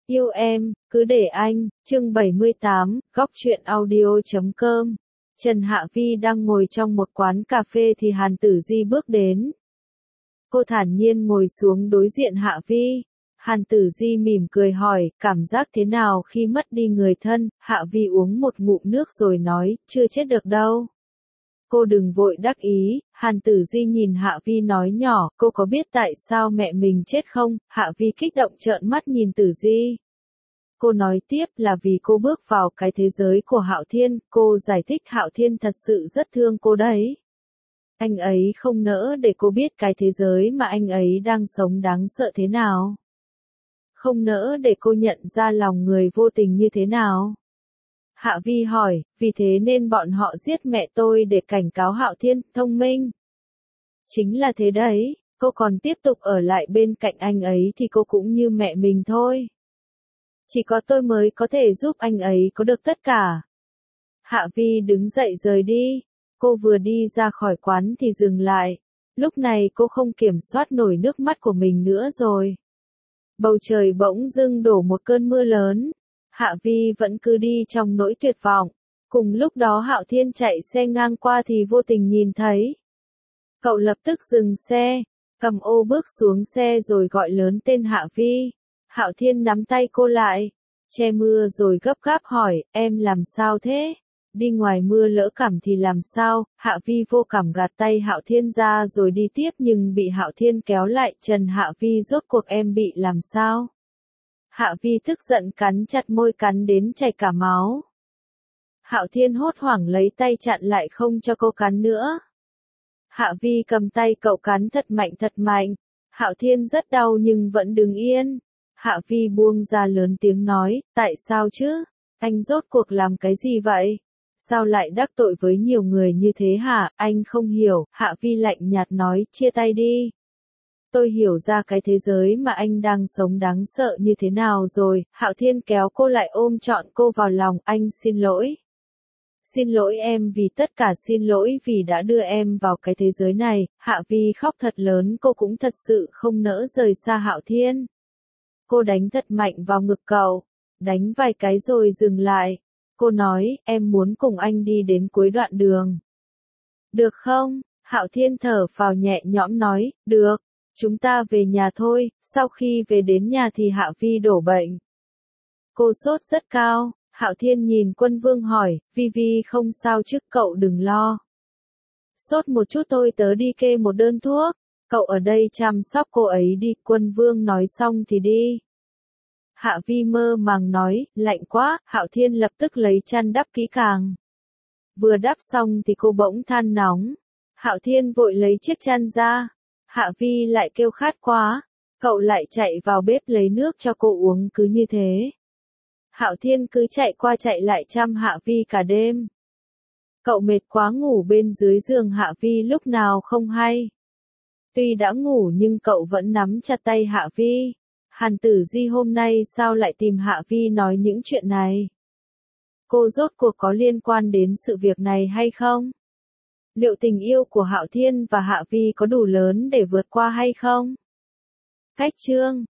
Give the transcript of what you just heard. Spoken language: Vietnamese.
Yêu em, cứ để anh, chương 78, góc truyện audio.com. Trần Hạ Vi đang ngồi trong một quán cà phê thì Hàn Tử Di bước đến. Cô thản nhiên ngồi xuống đối diện Hạ Vi. Hàn Tử Di mỉm cười hỏi, cảm giác thế nào khi mất đi người thân? Hạ Vi uống một ngụm nước rồi nói, chưa chết được đâu. Cô đừng vội đắc ý, Hàn Tử Di nhìn Hạ Vi nói nhỏ, cô có biết tại sao mẹ mình chết không? Hạ Vi kích động trợn mắt nhìn Tử Di. Cô nói tiếp là vì cô bước vào cái thế giới của Hạo Thiên, cô giải thích Hạo Thiên thật sự rất thương cô đấy. Anh ấy không nỡ để cô biết cái thế giới mà anh ấy đang sống đáng sợ thế nào. Không nỡ để cô nhận ra lòng người vô tình như thế nào. Hạ Vi hỏi, vì thế nên bọn họ giết mẹ tôi để cảnh cáo Hạo Thiên, thông minh. Chính là thế đấy, cô còn tiếp tục ở lại bên cạnh anh ấy thì cô cũng như mẹ mình thôi. Chỉ có tôi mới có thể giúp anh ấy có được tất cả. Hạ Vi đứng dậy rời đi. Cô vừa đi ra khỏi quán thì dừng lại. Lúc này cô không kiểm soát nổi nước mắt của mình nữa rồi. Bầu trời bỗng dưng đổ một cơn mưa lớn. Hạ Vi vẫn cứ đi trong nỗi tuyệt vọng. Cùng lúc đó Hạo Thiên chạy xe ngang qua thì vô tình nhìn thấy. Cậu lập tức dừng xe, cầm ô bước xuống xe rồi gọi lớn tên Hạ Vi. Hạo Thiên nắm tay cô lại, che mưa rồi gấp gáp hỏi, em làm sao thế? Đi ngoài mưa lỡ cảm thì làm sao? Hạ Vi vô cảm gạt tay Hạo Thiên ra rồi đi tiếp nhưng bị Hạo Thiên kéo lại. Trần Hạ Vi, rốt cuộc em bị làm sao? Hạ Vi tức giận cắn chặt môi, cắn đến chảy cả máu. Hạo Thiên hốt hoảng lấy tay chặn lại không cho cô cắn nữa. Hạ Vi cầm tay cậu cắn thật mạnh thật mạnh. Hạo Thiên rất đau nhưng vẫn đứng yên. Hạ Vi buông ra lớn tiếng nói, tại sao chứ? Anh rốt cuộc làm cái gì vậy? Sao lại đắc tội với nhiều người như thế hả? Anh không hiểu. Hạ Vi lạnh nhạt nói, chia tay đi. Tôi hiểu ra cái thế giới mà anh đang sống đáng sợ như thế nào rồi. Hạo Thiên kéo cô lại ôm trọn cô vào lòng, anh xin lỗi. Xin lỗi em vì tất cả, xin lỗi vì đã đưa em vào cái thế giới này. Hạ Vi khóc thật lớn, cô cũng thật sự không nỡ rời xa Hạo Thiên. Cô đánh thật mạnh vào ngực cậu, đánh vài cái rồi dừng lại. Cô nói, em muốn cùng anh đi đến cuối đoạn đường. Được không? Hạo Thiên thở phào nhẹ nhõm nói, được, chúng ta về nhà thôi. Sau khi về đến nhà thì Hạ Vi đổ bệnh. Cô sốt rất cao. Hạo Thiên nhìn Quân Vương hỏi, Vi không sao chứ? Cậu đừng lo. Sốt một chút thôi, tớ đi kê một đơn thuốc. Cậu ở đây chăm sóc cô ấy đi. Quân Vương nói xong thì đi. Hạ Vi mơ màng nói, lạnh quá. Hạo Thiên lập tức lấy chăn đắp kỹ càng. Vừa đắp xong thì cô bỗng than nóng. Hạo Thiên vội lấy chiếc chăn ra. Hạ Vi lại kêu khát quá. Cậu lại chạy vào bếp lấy nước cho cô uống, cứ như thế. Hạo Thiên cứ chạy qua chạy lại chăm Hạ Vi cả đêm. Cậu mệt quá ngủ bên dưới giường Hạ Vi lúc nào không hay. Tuy đã ngủ nhưng cậu vẫn nắm chặt tay Hạ Vi. Hàn Tử Di hôm nay sao lại tìm Hạ Vi nói những chuyện này? Cô rốt cuộc có liên quan đến sự việc này hay không? Liệu tình yêu của Hạo Thiên và Hạ Vi có đủ lớn để vượt qua hay không? Cách chương